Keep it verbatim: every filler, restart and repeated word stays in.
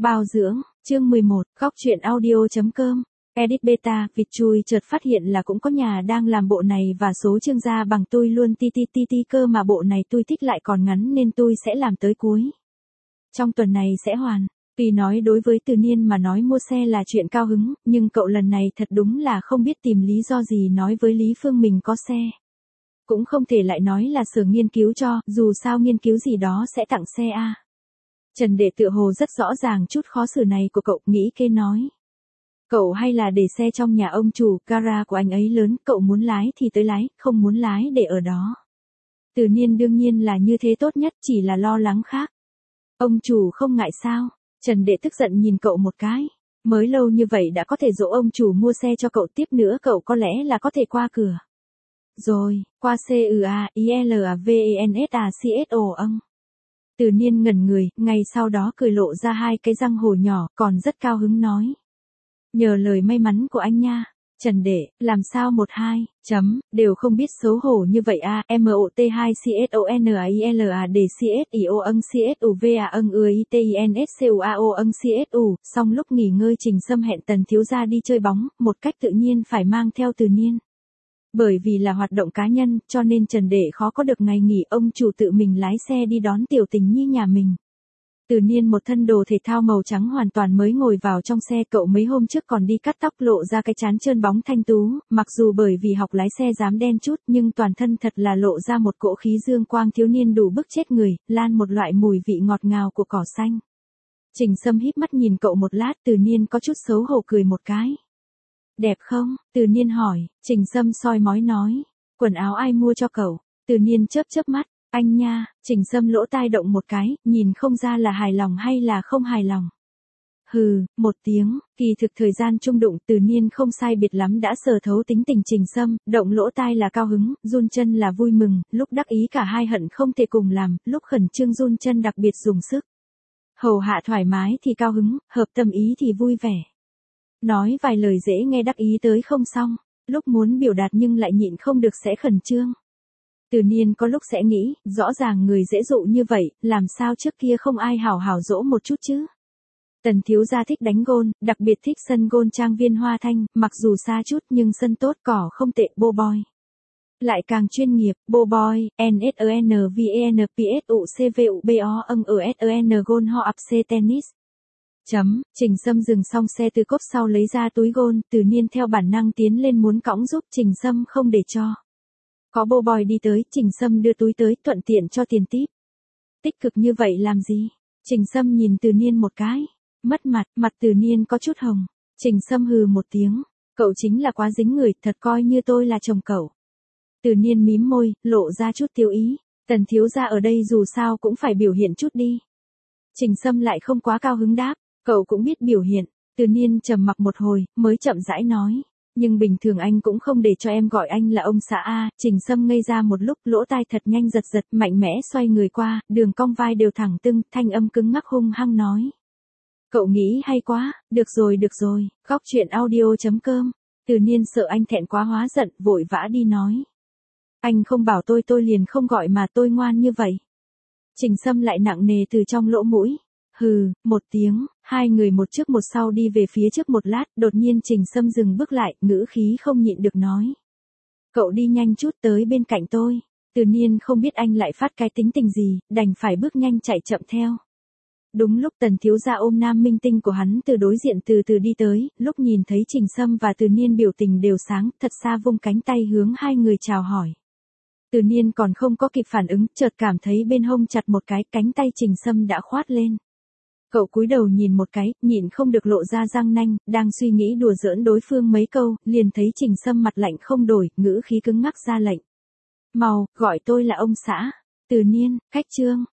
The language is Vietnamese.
Bao dưỡng, chương mười một, góc truyện audio.com. Edit beta, vịt chui chợt phát hiện là cũng có nhà đang làm bộ này và số chương ra bằng tôi luôn ti ti ti ti cơ mà bộ này tôi thích lại còn ngắn nên tôi sẽ làm tới cuối. Trong tuần này sẽ hoàn. Vì nói đối với Từ Niên mà nói mua xe là chuyện cao hứng, nhưng cậu lần này thật đúng là không biết tìm lý do gì nói với Lý Phương mình có xe. Cũng không thể lại nói là Sở nghiên cứu cho, dù sao nghiên cứu gì đó sẽ tặng xe a. Trần Đệ tựa hồ rất rõ ràng chút khó xử này của cậu, nghĩ kê nói. Cậu hay là để xe trong nhà ông chủ, gara của anh ấy lớn, cậu muốn lái thì tới lái, không muốn lái để ở đó. Từ Niên đương nhiên là như thế tốt nhất, chỉ là lo lắng khác. Ông chủ không ngại sao? Trần Đệ tức giận nhìn cậu một cái. Mới lâu như vậy đã có thể dỗ ông chủ mua xe cho cậu, tiếp nữa cậu có lẽ là có thể qua cửa. Rồi, qua C U A I L A V E N S A C S O âng. Từ Niên ngẩn người, ngay sau đó cười lộ ra hai cái răng hổ nhỏ, còn rất cao hứng nói. Nhờ lời may mắn của anh nha. Trần Đệ, làm sao một hai, chấm, đều không biết xấu hổ như vậy a, M O T hai C S O N A I L A D C S I O âng C S U V A âng U I T I N S C U A O âng C S U, xong lúc nghỉ ngơi Trình Sâm hẹn Tần thiếu gia đi chơi bóng, một cách tự nhiên phải mang theo Từ Niên. Bởi vì là hoạt động cá nhân, cho nên Trần Đệ khó có được ngày nghỉ, ông chủ tự mình lái xe đi đón tiểu tình nhi nhà mình. Từ Niên một thân đồ thể thao màu trắng hoàn toàn mới ngồi vào trong xe, cậu mấy hôm trước còn đi cắt tóc lộ ra cái trán trơn bóng thanh tú, mặc dù bởi vì học lái xe dám đen chút nhưng toàn thân thật là lộ ra một cỗ khí dương quang thiếu niên đủ bức chết người, lan một loại mùi vị ngọt ngào của cỏ xanh. Trình Sâm híp mắt nhìn cậu một lát, Từ Niên có chút xấu hổ cười một cái. Đẹp không? Từ Niên hỏi. Trình Sâm soi mói nói. Quần áo ai mua cho cậu? Từ Niên chớp chớp mắt. Anh nha. Trình Sâm lỗ tai động một cái, nhìn không ra là hài lòng hay là không hài lòng. Hừ, một tiếng, kỳ thực thời gian chung đụng Từ Niên không sai biệt lắm đã sờ thấu tính tình Trình Sâm, động lỗ tai là cao hứng, run chân là vui mừng, lúc đắc ý cả hai hận không thể cùng làm, lúc khẩn trương run chân đặc biệt dùng sức. Hầu hạ thoải mái thì cao hứng, hợp tâm ý thì vui vẻ. Nói vài lời dễ nghe đắc ý tới không xong, lúc muốn biểu đạt nhưng lại nhịn không được sẽ khẩn trương. Từ Niên có lúc sẽ nghĩ, rõ ràng người dễ dụ như vậy, làm sao trước kia không ai hảo hảo dỗ một chút chứ. Tần thiếu gia thích đánh gôn, đặc biệt thích sân gôn trang viên Hoa Thanh, mặc dù xa chút nhưng sân tốt, cỏ không tệ, bô boy. Lại càng chuyên nghiệp, bô boy, N S E N V E N P S U C V U B O âng ở S E N gôn ho ập C tennis. Chấm, Trình Sâm dừng xong xe từ cốp sau lấy ra túi gôn, Từ Niên theo bản năng tiến lên muốn cõng giúp, Trình Sâm không để cho. Có bô boy đi tới, Trình Sâm đưa túi tới, thuận tiện cho tiền tip. Tích cực như vậy làm gì? Trình Sâm nhìn Từ Niên một cái. Mất mặt, mặt Từ Niên có chút hồng. Trình Sâm hừ một tiếng. Cậu chính là quá dính người, thật coi như tôi là chồng cậu. Từ Niên mím môi, lộ ra chút tiêu ý. Tần thiếu gia ở đây dù sao cũng phải biểu hiện chút đi. Trình Sâm lại không quá cao hứng đáp. Cậu cũng biết biểu hiện. Từ Niên trầm mặc một hồi, mới chậm rãi nói. Nhưng bình thường anh cũng không để cho em gọi anh là ông xã a. Trình Sâm ngây ra một lúc, lỗ tai thật nhanh giật giật, mạnh mẽ xoay người qua, đường cong vai đều thẳng tưng, thanh âm cứng ngắc hung hăng nói. Cậu nghĩ hay quá, được rồi được rồi, góc truyện audio.com. Từ Niên sợ anh thẹn quá hóa giận, vội vã đi nói. Anh không bảo tôi tôi liền không gọi mà, tôi ngoan như vậy. Trình Sâm lại nặng nề từ trong lỗ mũi. Hừ, một tiếng, hai người một trước một sau đi về phía trước một lát, đột nhiên Trình Sâm dừng bước lại, ngữ khí không nhịn được nói. Cậu đi nhanh chút tới bên cạnh tôi. Từ Niên không biết anh lại phát cái tính tình gì, đành phải bước nhanh chạy chậm theo. Đúng lúc Tần thiếu gia ôm nam minh tinh của hắn từ đối diện từ từ đi tới, lúc nhìn thấy Trình Sâm và Từ Niên biểu tình đều sáng, thật xa vung cánh tay hướng hai người chào hỏi. Từ Niên còn không có kịp phản ứng, chợt cảm thấy bên hông chặt một cái, cánh tay Trình Sâm đã khoát lên. Cậu cúi đầu nhìn một cái, nhịn không được lộ ra răng nanh, đang suy nghĩ đùa giỡn đối phương mấy câu, liền thấy Trình Sâm mặt lạnh không đổi, ngữ khí cứng ngắc ra lệnh. Mau, gọi tôi là ông xã. Từ Niên, cách trương,